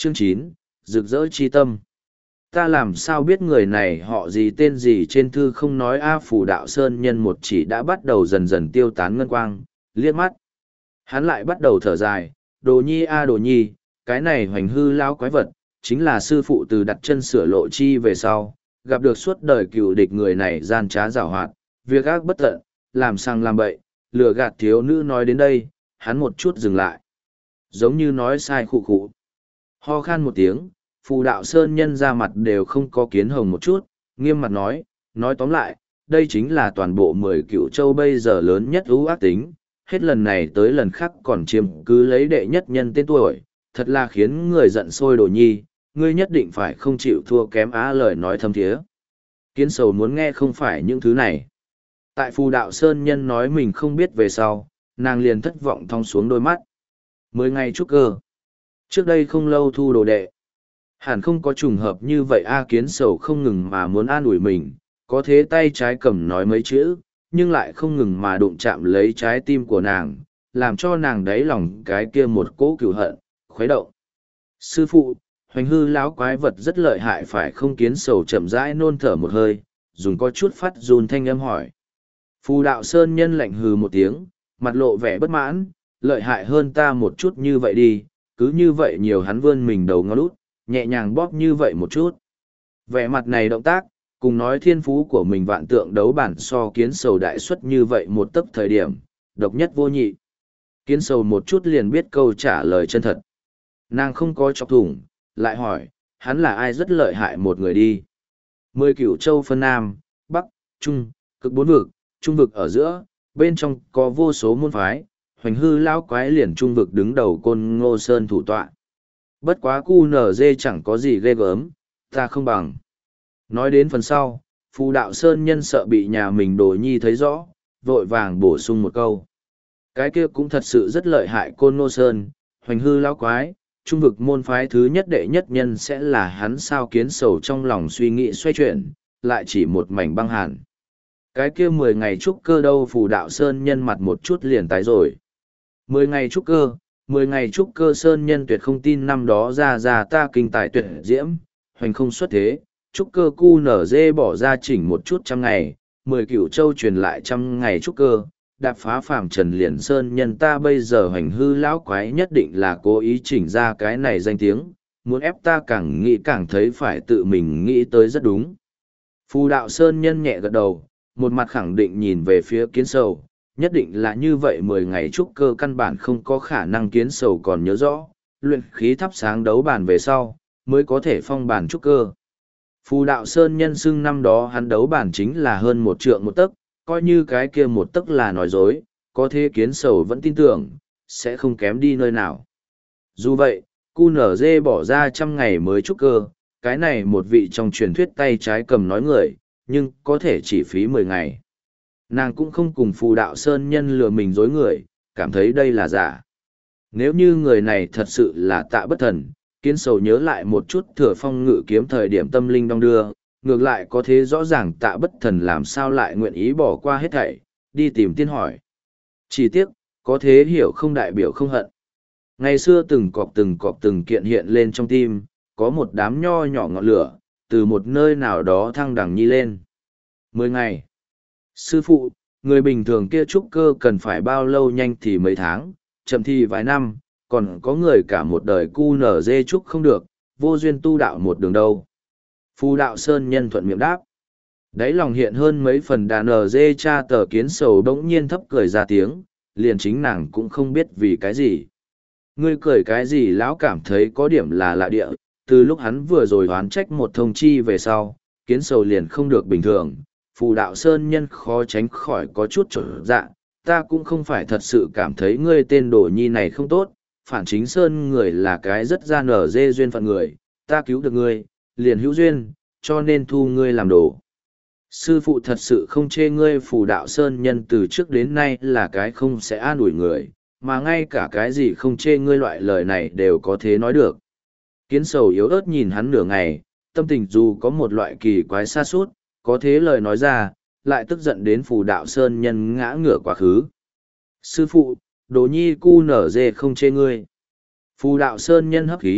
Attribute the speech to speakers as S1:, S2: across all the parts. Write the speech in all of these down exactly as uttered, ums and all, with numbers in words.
S1: Chương chín, rực rỡ chi tâm. Ta làm sao biết người này họ gì tên gì trên thư không nói a Phù Đạo Sơn Nhân một chỉ đã bắt đầu dần dần tiêu tán ngân quang, liếc mắt. Hắn lại bắt đầu thở dài, đồ nhi a đồ nhi, cái này hoành hư lao quái vật, chính là sư phụ từ đặt chân sửa lộ chi về sau, gặp được suốt đời cựu địch người này gian trá giảo hoạt, việc ác bất tận, làm sang làm bậy, lừa gạt thiếu nữ nói đến đây, hắn một chút dừng lại. Giống như nói sai khụ khụ. Ho khan một tiếng, Phù Đạo Sơn Nhân ra mặt đều không có kiến hồng một chút, nghiêm mặt nói, nói tóm lại, đây chính là toàn bộ mười cựu châu bây giờ lớn nhất ưu ác tính, hết lần này tới lần khác còn chiếm cứ lấy đệ nhất nhân tên tuổi, thật là khiến người giận sôi đồ nhi, ngươi nhất định phải không chịu thua kém á lời nói thâm thiế. Kiến sầu muốn nghe không phải những thứ này. Tại Phù Đạo Sơn Nhân nói mình không biết về sau, nàng liền thất vọng thong xuống đôi mắt. Mười ngày trúc cơ. Trước đây không lâu thu đồ đệ. Hẳn không có trùng hợp như vậy a Kiến sầu không ngừng mà muốn an ủi mình, có thế tay trái cầm nói mấy chữ, nhưng lại không ngừng mà đụng chạm lấy trái tim của nàng, làm cho nàng đáy lòng cái kia một cỗ cừu hận, khuấy động. Sư phụ, hoành hư lão quái vật rất lợi hại phải không? Kiến sầu chậm rãi nôn thở một hơi, dùng có chút phát run thanh âm hỏi. Phù Đạo Sơn Nhân lạnh hừ một tiếng, mặt lộ vẻ bất mãn, lợi hại hơn ta một chút như vậy đi, cứ như vậy nhiều hắn vươn mình đầu ngó lút, nhẹ nhàng bóp như vậy một chút. Vẻ mặt này động tác, cùng nói thiên phú của mình vạn tượng đấu bản so kiến sầu đại xuất như vậy một tấc thời điểm, độc nhất vô nhị. Kiến sầu một chút liền biết câu trả lời chân thật. Nàng không có chọc thủng, lại hỏi, hắn là ai rất lợi hại một người đi. Mười cửu châu phân Nam, Bắc, Trung, cực bốn vực, Trung vực ở giữa, bên trong có vô số môn phái, hoành hư lão quái liền Trung vực đứng đầu Côn Ngô Sơn thủ tọa. Bất quá cu nở dê chẳng có gì ghê gớm, ta không bằng. Nói đến phần sau, Phù Đạo Sơn Nhân sợ bị nhà mình đồ nhi thấy rõ, vội vàng bổ sung một câu. Cái kia cũng thật sự rất lợi hại Côn Ngô Sơn, hoành hư lão quái, trung vực môn phái thứ nhất đệ nhất nhân sẽ là hắn sao? Kiến sầu trong lòng suy nghĩ xoay chuyển, lại chỉ một mảnh băng hàn. Cái kia mười ngày trúc cơ đâu? Phù Đạo Sơn Nhân mặt một chút liền tái rồi. Mười ngày trúc cơ, mười ngày trúc cơ Sơn Nhân tuyệt không tin năm đó ra ra ta kinh tài tuyệt diễm, hoành không xuất thế, trúc cơ cu nở dê bỏ ra chỉnh một chút trăm ngày, mười cửu châu truyền lại trăm ngày trúc cơ, đạp phá phàm trần liền Sơn Nhân ta bây giờ hoành hư lão quái nhất định là cố ý chỉnh ra cái này danh tiếng, muốn ép ta càng nghĩ càng thấy phải tự mình nghĩ tới rất đúng. Phù Đạo Sơn Nhân nhẹ gật đầu, một mặt khẳng định nhìn về phía Kiến sầu, nhất định là như vậy. Mười ngày trúc cơ căn bản không có khả năng. Kiến sầu còn nhớ rõ, luyện khí thắp sáng đấu bàn về sau, mới có thể phong bàn trúc cơ. Phù Đạo Sơn Nhân xưng năm đó hắn đấu bản chính là hơn một trượng một tấc, coi như cái kia một tấc là nói dối, có thế Kiến sầu vẫn tin tưởng, sẽ không kém đi nơi nào. Dù vậy, cu nở dê bỏ ra trăm ngày mới trúc cơ, cái này một vị trong truyền thuyết tay trái cầm nói người, nhưng có thể chỉ phí mười ngày. Nàng cũng không cùng Phù Đạo Sơn Nhân lừa mình dối người, cảm thấy đây là giả. Nếu như người này thật sự là Tạ Bất Thần, Kiến sầu nhớ lại một chút Thừa Phong ngự kiếm thời điểm tâm linh đong đưa, ngược lại có thế rõ ràng Tạ Bất Thần làm sao lại nguyện ý bỏ qua hết thảy, đi tìm tiên hỏi. Chỉ tiếc, có thế hiểu không đại biểu không hận. Ngày xưa từng cọp từng cọp từng kiện hiện lên trong tim, có một đám nho nhỏ ngọn lửa, từ một nơi nào đó thăng đẳng nhi lên. Mười ngày. Sư phụ, người bình thường kia trúc cơ cần phải bao lâu? Nhanh thì mấy tháng, chậm thì vài năm, còn có người cả một đời cu nở dê trúc không được, vô duyên tu đạo một đường đâu. Phù Đạo Sơn Nhân thuận miệng đáp. Đáy lòng hiện hơn mấy phần đà nở dê cha tờ. Kiến sầu đống nhiên thấp cười ra tiếng, liền chính nàng cũng không biết vì cái gì. Ngươi cười cái gì? Lão cảm thấy có điểm là lạ địa, từ lúc hắn vừa rồi oán trách một thông chi về sau, Kiến sầu liền không được bình thường. Phù Đạo Sơn Nhân khó tránh khỏi có chút trở dạ, ta cũng không phải thật sự cảm thấy ngươi tên đồ nhi này không tốt, phản chính Sơn người là cái rất ra nở dê duyên phận người, ta cứu được ngươi, liền hữu duyên, cho nên thu ngươi làm đồ. Sư phụ thật sự không chê ngươi. Phù Đạo Sơn Nhân từ trước đến nay là cái không sẽ an ủi người, mà ngay cả cái gì không chê ngươi loại lời này đều có thế nói được. Kiến sầu yếu ớt nhìn hắn nửa ngày, tâm tình dù có một loại kỳ quái xa suốt, có thế lời nói ra, lại tức giận đến Phù Đạo Sơn Nhân ngã ngửa quá khứ. Sư phụ, đồ nhi cu nở dê không chê ngươi. Phù Đạo Sơn Nhân hấp khí,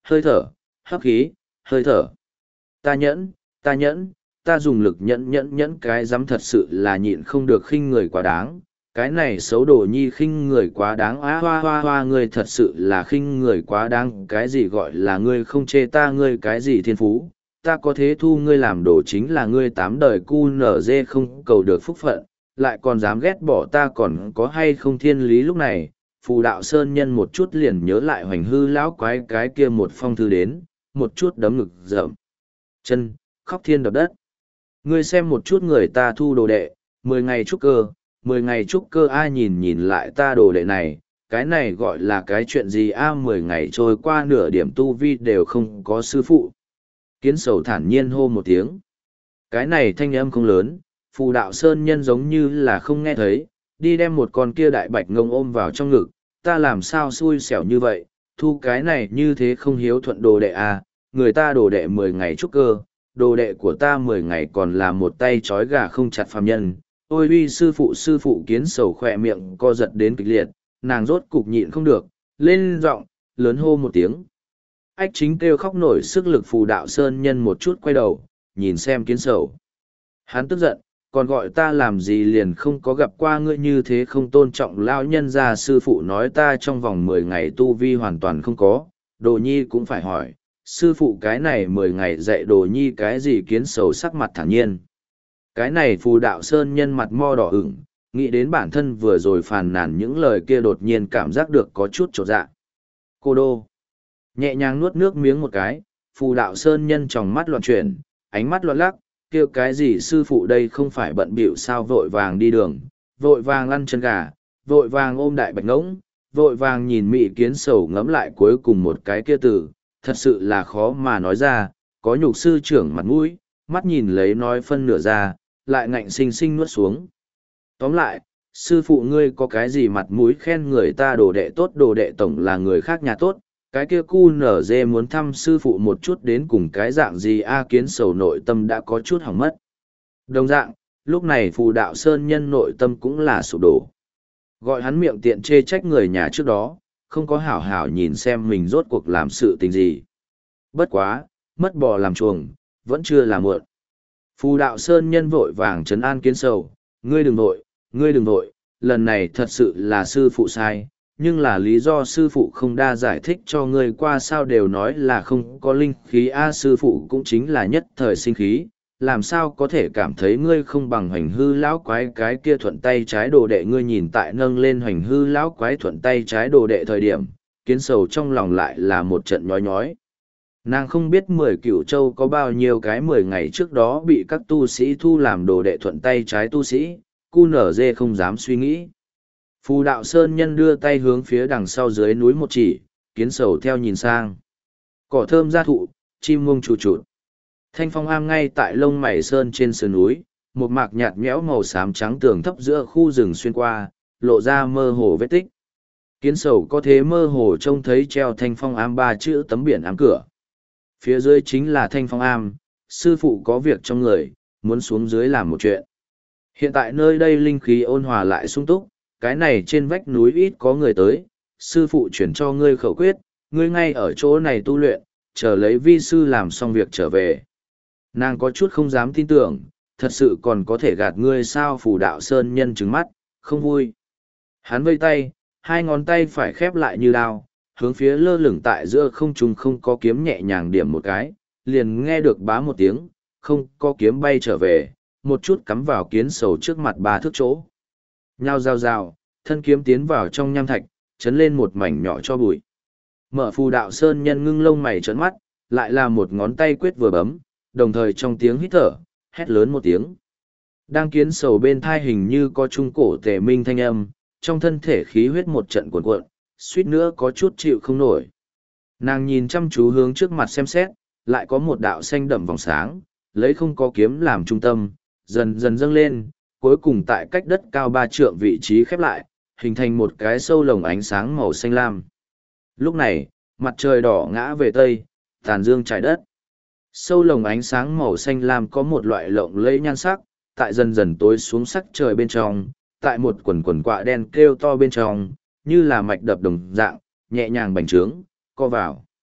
S1: hơi thở, hấp khí, hơi thở. Ta nhẫn, ta nhẫn, ta dùng lực nhẫn nhẫn nhẫn cái dám thật sự là nhịn không được khinh người quá đáng. Cái này xấu đồ nhi khinh người quá đáng á hoa hoa hoa ngươi thật sự là khinh người quá đáng. Cái gì gọi là ngươi không chê ta ngươi cái gì thiên phú, ta có thế thu ngươi làm đồ chính là ngươi tám đời cu nở dê không cầu được phúc phận, lại còn dám ghét bỏ ta còn có hay không thiên lý. Lúc này phù đạo sơn nhân một chút liền nhớ lại hoành hư lão quái cái kia một phong thư đến, một chút đấm ngực rợm chân, khóc thiên đập đất. Ngươi xem một chút người ta thu đồ đệ, mười ngày trúc cơ, mười ngày trúc cơ ai nhìn nhìn lại ta đồ đệ này, cái này gọi là cái chuyện gì a mười ngày trôi qua nửa điểm tu vi đều không có sư phụ. Kiến sầu thản nhiên hô một tiếng. Cái này thanh âm không lớn, phù đạo sơn nhân giống như là không nghe thấy, đi đem một con kia đại bạch ngông ôm vào trong ngực, ta làm sao xui xẻo như vậy, thu cái này như thế không hiếu thuận đồ đệ à, người ta đồ đệ mười ngày trúc cơ, đồ đệ của ta mười ngày còn là một tay trói gà không chặt phàm nhân. Ôi uy sư phụ sư phụ kiến sầu khỏe miệng co giật đến kịch liệt, nàng rốt cục nhịn không được, lên giọng lớn hô một tiếng. Ách chính kêu khóc nổi sức lực phù đạo sơn nhân một chút quay đầu, nhìn xem kiến sầu. Hắn tức giận, còn gọi ta làm gì liền không có gặp qua ngươi như thế không tôn trọng lao nhân ra. Sư phụ nói ta trong vòng mười ngày tu vi hoàn toàn không có, đồ nhi cũng phải hỏi, sư phụ cái này mười ngày dạy đồ nhi cái gì. Kiến sầu sắc mặt thản nhiên. Cái này phù đạo sơn nhân mặt mo đỏ ửng, nghĩ đến bản thân vừa rồi phàn nàn những lời kia đột nhiên cảm giác được có chút trột dạ. Cô đô. Nhẹ nhàng nuốt nước miếng một cái, phù đạo sơn nhân tròng mắt loạn chuyển, ánh mắt loạn lắc, kêu cái gì sư phụ đây không phải bận bịu sao vội vàng đi đường, vội vàng ăn chân gà, vội vàng ôm đại bạch ngỗng, vội vàng nhìn mị kiến sầu ngẫm lại cuối cùng một cái kia từ, thật sự là khó mà nói ra, có nhục sư trưởng mặt mũi, mắt nhìn lấy nói phân nửa ra, lại ngạnh sinh sinh nuốt xuống. Tóm lại, sư phụ ngươi có cái gì mặt mũi khen người ta đồ đệ tốt, đồ đệ tổng là người khác nhà tốt, cái kia cu nở dê muốn thăm sư phụ một chút đến cùng cái dạng gì a. Kiến sầu nội tâm đã có chút hỏng mất. Đồng dạng, lúc này phù đạo sơn nhân nội tâm cũng là sụp đổ. Gọi hắn miệng tiện chê trách người nhà trước đó, không có hảo hảo nhìn xem mình rốt cuộc làm sự tình gì. Bất quá, mất bò làm chuồng, vẫn chưa là muộn. Phù đạo sơn nhân vội vàng trấn an kiến sầu, ngươi đừng vội, ngươi đừng vội, lần này thật sự là sư phụ sai, nhưng là lý do sư phụ không đa giải thích cho ngươi qua sao đều nói là không có linh khí a. Sư phụ cũng chính là nhất thời sinh khí, làm sao có thể cảm thấy ngươi không bằng hoành hư lão quái cái kia thuận tay trái đồ đệ. Ngươi nhìn tại nâng lên hoành hư lão quái thuận tay trái đồ đệ thời điểm, kiến sầu trong lòng lại là một trận nhói nhói. Nàng không biết mười cửu châu có bao nhiêu cái mười ngày trước đó bị các tu sĩ thu làm đồ đệ thuận tay trái tu sĩ, cu nở dê không dám suy nghĩ. Phù đạo sơn nhân đưa tay hướng phía đằng sau dưới núi một chỉ, kiến sầu theo nhìn sang. Cỏ thơm gia thụ, chim muông trù trụt. Thanh phong am ngay tại lông mày sơn trên sườn núi, một mạc nhạt nhẽo màu xám trắng tường thấp giữa khu rừng xuyên qua, lộ ra mơ hồ vết tích. Kiến sầu có thế mơ hồ trông thấy treo thanh phong am ba chữ tấm biển ám cửa. Phía dưới chính là thanh phong am, sư phụ có việc trong người, muốn xuống dưới làm một chuyện. Hiện tại nơi đây linh khí ôn hòa lại sung túc, cái này trên vách núi ít có người tới, sư phụ chuyển cho ngươi khẩu quyết, ngươi ngay ở chỗ này tu luyện, chờ lấy vi sư làm xong việc trở về. Nàng có chút không dám tin tưởng, thật sự còn có thể gạt ngươi sao. Phù đạo sơn nhân trừng mắt, không vui. Hắn vây tay, hai ngón tay phải khép lại như đao, hướng phía lơ lửng tại giữa không trung không có kiếm nhẹ nhàng điểm một cái, liền nghe được bá một tiếng, không có kiếm bay trở về, một chút cắm vào kiến sầu trước mặt ba thước chỗ. Nhao rào rào, thân kiếm tiến vào trong nham thạch, chấn lên một mảnh nhỏ cho bụi. Mở phù đạo sơn nhân ngưng lông mày trợn mắt, lại là một ngón tay quyết vừa bấm, đồng thời trong tiếng hít thở, hét lớn một tiếng. Đang kiến sầu bên thai hình như có trung cổ tề minh thanh âm, trong thân thể khí huyết một trận cuộn cuộn, suýt nữa có chút chịu không nổi. Nàng nhìn chăm chú hướng trước mặt xem xét, lại có một đạo xanh đậm vòng sáng, lấy không có kiếm làm trung tâm, dần dần dâng lên, cuối cùng tại cách đất cao ba trượng vị trí khép lại, hình thành một cái sâu lồng ánh sáng màu xanh lam. Lúc này, mặt trời đỏ ngã về tây, tàn dương trải đất. Sâu lồng ánh sáng màu xanh lam có một loại lộng lẫy nhan sắc, tại dần dần tối xuống sắc trời bên trong, tại một quần quần quạ đen kêu to bên trong, như là mạch đập đồng dạng, nhẹ nhàng bành trướng, co vào.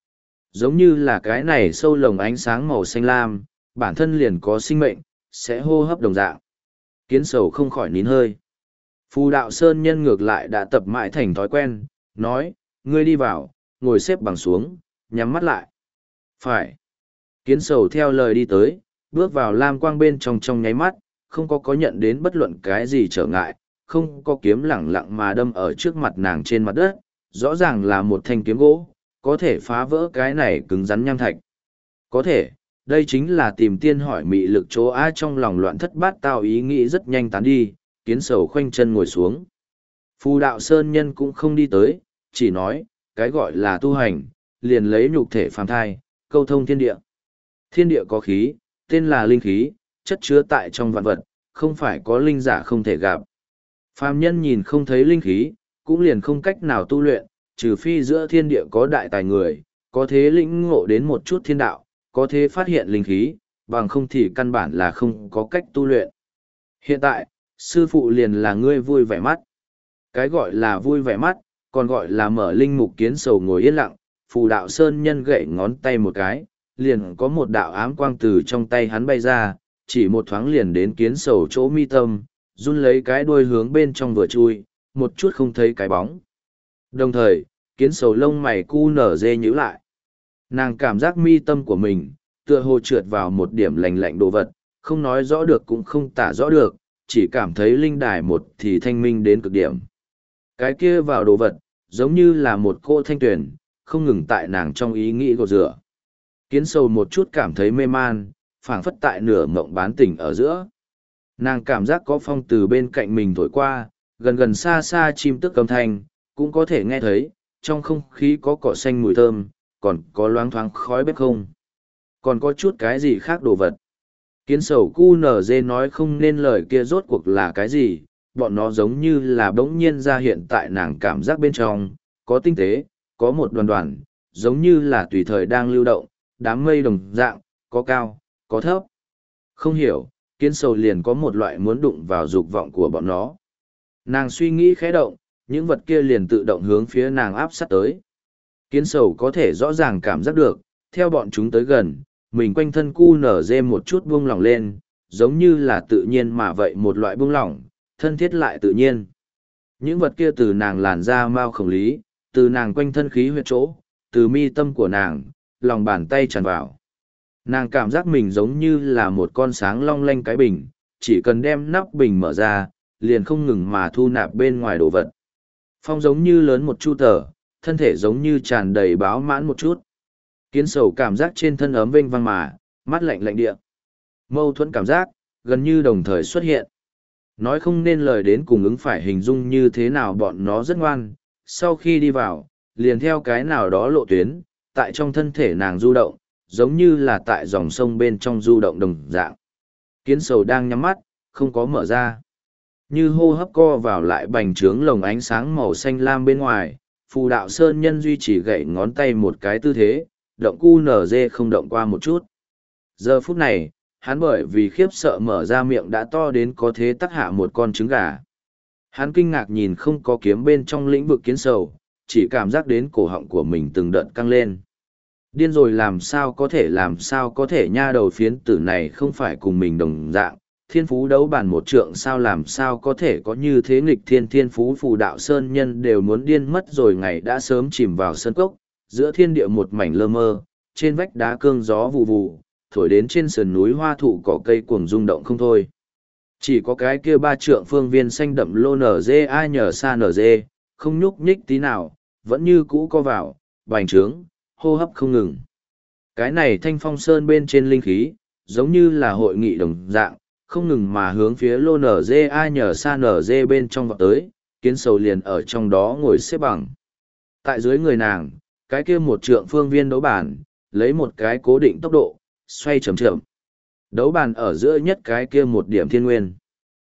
S1: Giống như là cái này sâu lồng ánh sáng màu xanh lam, bản thân liền có sinh mệnh, sẽ hô hấp đồng dạng. Kiến sầu không khỏi nín hơi. Phù đạo sơn nhân ngược lại đã tập mãi thành thói quen, nói, ngươi đi vào, ngồi xếp bằng xuống, nhắm mắt lại. Phải. Kiến sầu theo lời đi tới, bước vào lam quang bên trong trong nháy mắt, không có có nhận đến bất luận cái gì trở ngại, không có kiếm lẳng lặng mà đâm ở trước mặt nàng trên mặt đất, rõ ràng là một thanh kiếm gỗ, có thể phá vỡ cái này cứng rắn nham thạch. Có thể, đây chính là tìm tiên hỏi mị lực chỗ ai trong lòng loạn thất bát tao ý nghĩ rất nhanh tán đi, kiến sầu khoanh chân ngồi xuống. Phù đạo sơn nhân cũng không đi tới, chỉ nói, cái gọi là tu hành, liền lấy nhục thể phàm thai, câu thông thiên địa. Thiên địa có khí, tên là linh khí, chất chứa tại trong vạn vật, không phải có linh giả không thể gặp. Phàm nhân nhìn không thấy linh khí, cũng liền không cách nào tu luyện, trừ phi giữa thiên địa có đại tài người, có thế lĩnh ngộ đến một chút thiên đạo, có thế phát hiện linh khí, bằng không thì căn bản là không có cách tu luyện. Hiện tại, sư phụ liền là ngươi vui vẻ mắt. Cái gọi là vui vẻ mắt, còn gọi là mở linh mục kiến sầu ngồi yên lặng, phù đạo sơn nhân gậy ngón tay một cái, liền có một đạo ám quang từ trong tay hắn bay ra, chỉ một thoáng liền đến kiến sầu chỗ mi tâm, run lấy cái đuôi hướng bên trong vừa chui, một chút không thấy cái bóng. Đồng thời, kiến sầu lông mày cu nở dê nhíu lại. Nàng cảm giác mi tâm của mình, tựa hồ trượt vào một điểm lạnh lạnh đồ vật, không nói rõ được cũng không tả rõ được, chỉ cảm thấy linh đài một thì thanh minh đến cực điểm. Cái kia vào đồ vật, giống như là một cô thanh tuyển, không ngừng tại nàng trong ý nghĩ gột rửa. Kiến sầu một chút cảm thấy mê man, phảng phất tại nửa mộng bán tỉnh ở giữa. Nàng cảm giác có phong từ bên cạnh mình thổi qua, gần gần xa xa chim tức âm thanh, cũng có thể nghe thấy, trong không khí có cỏ xanh mùi thơm, còn có loáng thoáng khói bếp không. Còn có chút cái gì khác đồ vật. Kiến sầu cu nở dê nói không nên lời kia rốt cuộc là cái gì, bọn nó giống như là bỗng nhiên ra hiện tại nàng cảm giác bên trong, có tinh tế, có một đoàn đoàn, giống như là tùy thời đang lưu động, đám mây đồng dạng, có cao, có thấp. Không hiểu, kiến sầu liền có một loại muốn đụng vào dục vọng của bọn nó. Nàng suy nghĩ khẽ động, những vật kia liền tự động hướng phía nàng áp sát tới. Kiến sầu có thể rõ ràng cảm giác được, theo bọn chúng tới gần, mình quanh thân cu nở dê một chút buông lỏng lên, giống như là tự nhiên mà vậy một loại buông lỏng, thân thiết lại tự nhiên. Những vật kia từ nàng làn da mau khổng lý, từ nàng quanh thân khí huyết chỗ, từ mi tâm của nàng, lòng bàn tay tràn vào. Nàng cảm giác mình giống như là một con sáng long lanh cái bình, chỉ cần đem nắp bình mở ra, liền không ngừng mà thu nạp bên ngoài đồ vật. Phong giống như lớn một chu tờ, thân thể giống như tràn đầy báo mãn một chút. Kiến sầu cảm giác trên thân ấm vênh vang mà, mắt lạnh lạnh địa. Mâu thuẫn cảm giác, gần như đồng thời xuất hiện. Nói không nên lời đến cùng ứng phải hình dung như thế nào bọn nó rất ngoan. Sau khi đi vào, liền theo cái nào đó lộ tuyến, tại trong thân thể nàng du động, giống như là tại dòng sông bên trong du động đồng dạng. Kiến sầu đang nhắm mắt, không có mở ra. Như hô hấp co vào lại bành trướng lồng ánh sáng màu xanh lam bên ngoài, phù đạo sơn nhân duy trì gậy ngón tay một cái tư thế, động cu nở dê không động qua một chút. Giờ phút này, hắn bởi vì khiếp sợ mở ra miệng đã to đến có thế tắc hạ một con trứng gà. Hắn kinh ngạc nhìn không có kiếm bên trong lĩnh vực kiến sầu, chỉ cảm giác đến cổ họng của mình từng đợt căng lên. Điên rồi làm sao có thể làm sao có thể nha đầu phiến tử này không phải cùng mình đồng dạng, thiên phú đấu bàn một trượng sao làm sao có thể có như thế nghịch thiên thiên phú phù đạo sơn nhân đều muốn điên mất rồi ngày đã sớm chìm vào sân cốc, giữa thiên địa một mảnh lơ mơ, trên vách đá cương gió vù vù, thổi đến trên sườn núi hoa thụ cỏ cây cuồng rung động không thôi. Chỉ có cái kia ba trượng phương viên xanh đậm lô nở dê ai nhờ xa nở dê, không nhúc nhích tí nào, vẫn như cũ co vào, bành trướng, hô hấp không ngừng. Cái này thanh phong sơn bên trên linh khí, giống như là hội nghị đồng dạng, không ngừng mà hướng phía lô nở dê ai nhờ xa nở dê bên trong vọt tới, kiến sầu liền ở trong đó ngồi xếp bằng. Tại dưới người nàng, cái kia một trượng phương viên đấu bàn, lấy một cái cố định tốc độ, xoay chậm chậm. Đấu bàn ở giữa nhất cái kia một điểm thiên nguyên.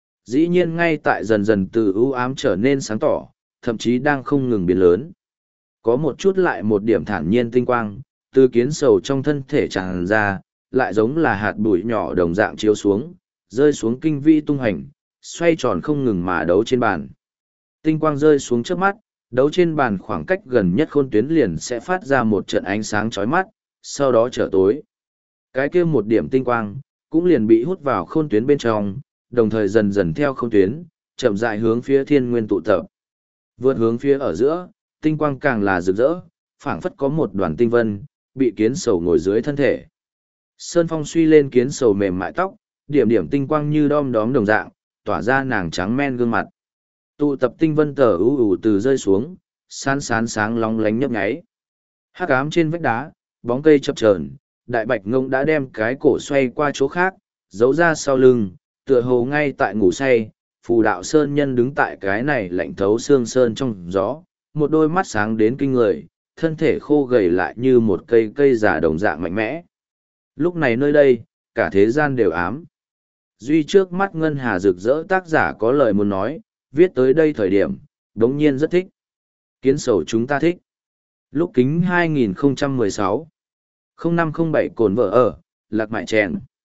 S1: Dĩ nhiên ngay tại dần dần từ ưu ám trở nên sáng tỏ, thậm chí đang không ngừng biến lớn. Có một chút lại một điểm thản nhiên tinh quang, từ kiến sầu trong thân thể tràn ra, lại giống là hạt bụi nhỏ đồng dạng chiếu xuống, rơi xuống kinh vi tung hành, xoay tròn không ngừng mà đấu trên bàn. Tinh quang rơi xuống trước mắt, đấu trên bàn khoảng cách gần nhất khôn tuyến liền sẽ phát ra một trận ánh sáng chói mắt, sau đó trở tối. Cái kia một điểm tinh quang, cũng liền bị hút vào khôn tuyến bên trong, đồng thời dần dần theo khôn tuyến, chậm rãi hướng phía thiên nguyên tụ tập. Vượt hướng phía ở giữa, tinh quang càng là rực rỡ, phảng phất có một đoàn tinh vân, bị kiến sầu ngồi dưới thân thể. Sơn Phong suy lên kiến sầu mềm mại tóc, điểm điểm tinh quang như đom đóm đồng dạng, tỏa ra nàng trắng men gương mặt. Tụ tập tinh vân tờ ưu ủ từ rơi xuống, san sán sáng lóng lánh nhấp nháy. Hắc ám trên vách đá, bóng cây chập chờn, đại bạch ngông đã đem cái cổ xoay qua chỗ khác, giấu ra sau lưng, tựa hồ ngay tại ngủ say. Phù đạo sơn nhân đứng tại cái này lạnh thấu xương sơn trong gió, một đôi mắt sáng đến kinh người, thân thể khô gầy lại như một cây cây già đồng dạng mạnh mẽ. Lúc này nơi đây, cả thế gian đều ám. Duy trước mắt ngân hà rực rỡ tác giả có lời muốn nói, viết tới đây thời điểm, đống nhiên rất thích. Kiến sầu chúng ta thích. Lúc kính hai nghìn không trăm mười sáu, không năm không bảy cồn vợ ở, lạc mại chèn.